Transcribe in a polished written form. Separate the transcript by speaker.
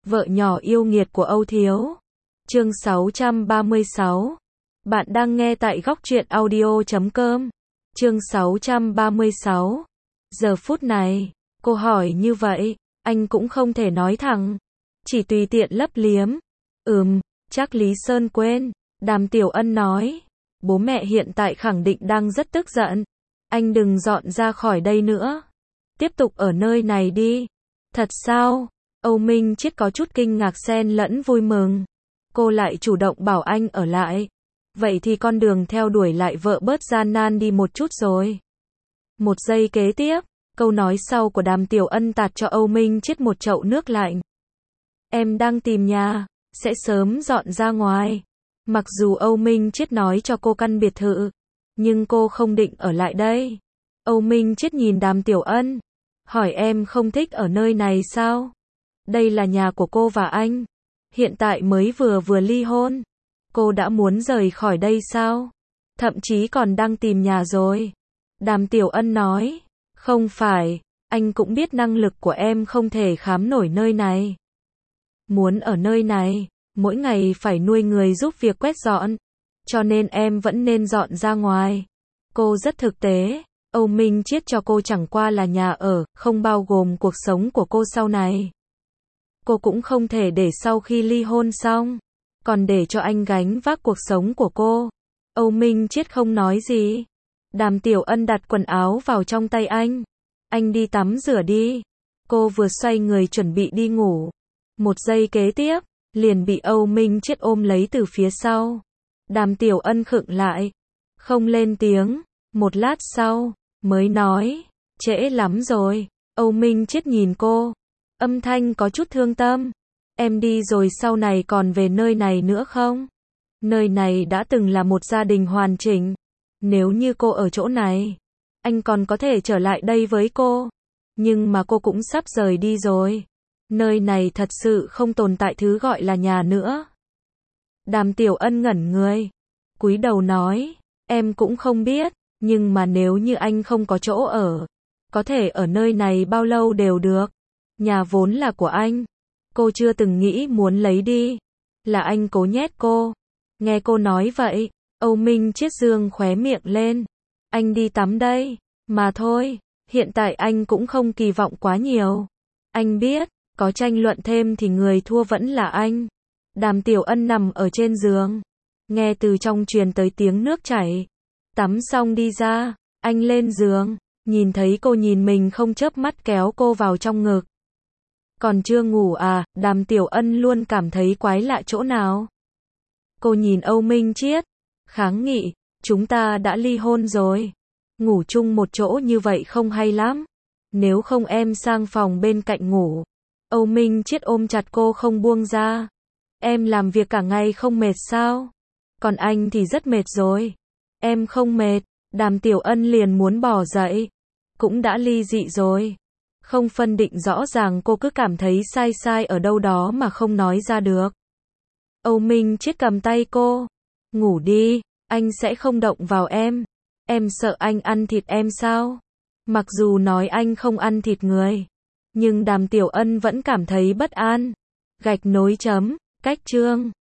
Speaker 1: Vợ nhỏ yêu nghiệt của Âu Thiếu. Chương 636. Bạn đang nghe tại góc truyện audio.com. Chương 636. Giờ phút này, cô hỏi như vậy, anh cũng không thể nói thẳng. Chỉ tùy tiện lấp liếm. Chắc Lý Sơn quên. Đàm Tiểu Ân nói. Bố mẹ hiện tại khẳng định đang rất tức giận. Anh đừng dọn ra khỏi đây nữa. Tiếp tục ở nơi này đi. Thật sao? Âu Minh Chiết có chút kinh ngạc xen lẫn vui mừng. Cô lại chủ động bảo anh ở lại. Vậy thì con đường theo đuổi lại vợ bớt gian nan đi một chút rồi. Một giây kế tiếp, câu nói sau của Đàm Tiểu Ân tạt cho Âu Minh Chiết một chậu nước lạnh. Em đang tìm nhà, sẽ sớm dọn ra ngoài. Mặc dù Âu Minh Chiết nói cho cô căn biệt thự, nhưng cô không định ở lại đây. Âu Minh Chiết nhìn Đàm Tiểu Ân, hỏi em không thích ở nơi này sao? Đây là nhà của cô và anh. Hiện tại mới vừa ly hôn. Cô đã muốn rời khỏi đây sao? Thậm chí còn đang tìm nhà rồi. Đàm Tiểu Ân nói, không phải, anh cũng biết năng lực của em không thể khám nổi nơi này. Muốn ở nơi này, mỗi ngày phải nuôi người giúp việc quét dọn. Cho nên em vẫn nên dọn ra ngoài. Cô rất thực tế. Âu Minh Chiết cho cô chẳng qua là nhà ở, không bao gồm cuộc sống của cô sau này. Cô cũng không thể để sau khi ly hôn xong, còn để cho anh gánh vác cuộc sống của cô. Âu Minh Chiết không nói gì. Đàm Tiểu Ân đặt quần áo vào trong tay anh. Anh đi tắm rửa đi. Cô vừa xoay người chuẩn bị đi ngủ. Một giây kế tiếp, liền bị Âu Minh Chiết ôm lấy từ phía sau. Đàm Tiểu Ân khựng lại, không lên tiếng. Một lát sau, mới nói, trễ lắm rồi. Âu Minh Chiết nhìn cô, âm thanh có chút thương tâm. Em đi rồi sau này còn về nơi này nữa không? Nơi này đã từng là một gia đình hoàn chỉnh. Nếu như cô ở chỗ này, anh còn có thể trở lại đây với cô. Nhưng mà cô cũng sắp rời đi rồi. Nơi này thật sự không tồn tại thứ gọi là nhà nữa. Đàm Tiểu Ân ngẩn người, cúi đầu nói, em cũng không biết, nhưng mà nếu như anh không có chỗ ở, có thể ở nơi này bao lâu đều được. Nhà vốn là của anh. Cô chưa từng nghĩ muốn lấy đi. Là anh cố nhét cô. Nghe cô nói vậy, Âu Minh Chiết dương khóe miệng lên. Anh đi tắm đây. Mà thôi, hiện tại anh cũng không kỳ vọng quá nhiều. Anh biết, có tranh luận thêm thì người thua vẫn là anh. Đàm Tiểu Ân nằm ở trên giường. Nghe từ trong truyền tới tiếng nước chảy. Tắm xong đi ra, anh lên giường. Nhìn thấy cô nhìn mình không chớp mắt kéo cô vào trong ngực. Còn chưa ngủ à? Đàm Tiểu Ân luôn cảm thấy quái lạ chỗ nào. Cô nhìn Âu Minh Chiết, kháng nghị, chúng ta đã ly hôn rồi. Ngủ chung một chỗ như vậy không hay lắm. Nếu không em sang phòng bên cạnh ngủ. Âu Minh Chiết ôm chặt cô không buông ra. Em làm việc cả ngày không mệt sao? Còn anh thì rất mệt rồi. Em không mệt. Đàm Tiểu Ân liền muốn bỏ dậy. Cũng đã ly dị rồi. Không phân định rõ ràng cô cứ cảm thấy sai ở đâu đó mà không nói ra được. Âu Minh Chiết cầm tay cô. Ngủ đi, anh sẽ không động vào em. Em sợ anh ăn thịt em sao? Mặc dù nói anh không ăn thịt người, nhưng Đàm Tiểu Ân vẫn cảm thấy bất an. Gạch nối chấm, cách chương.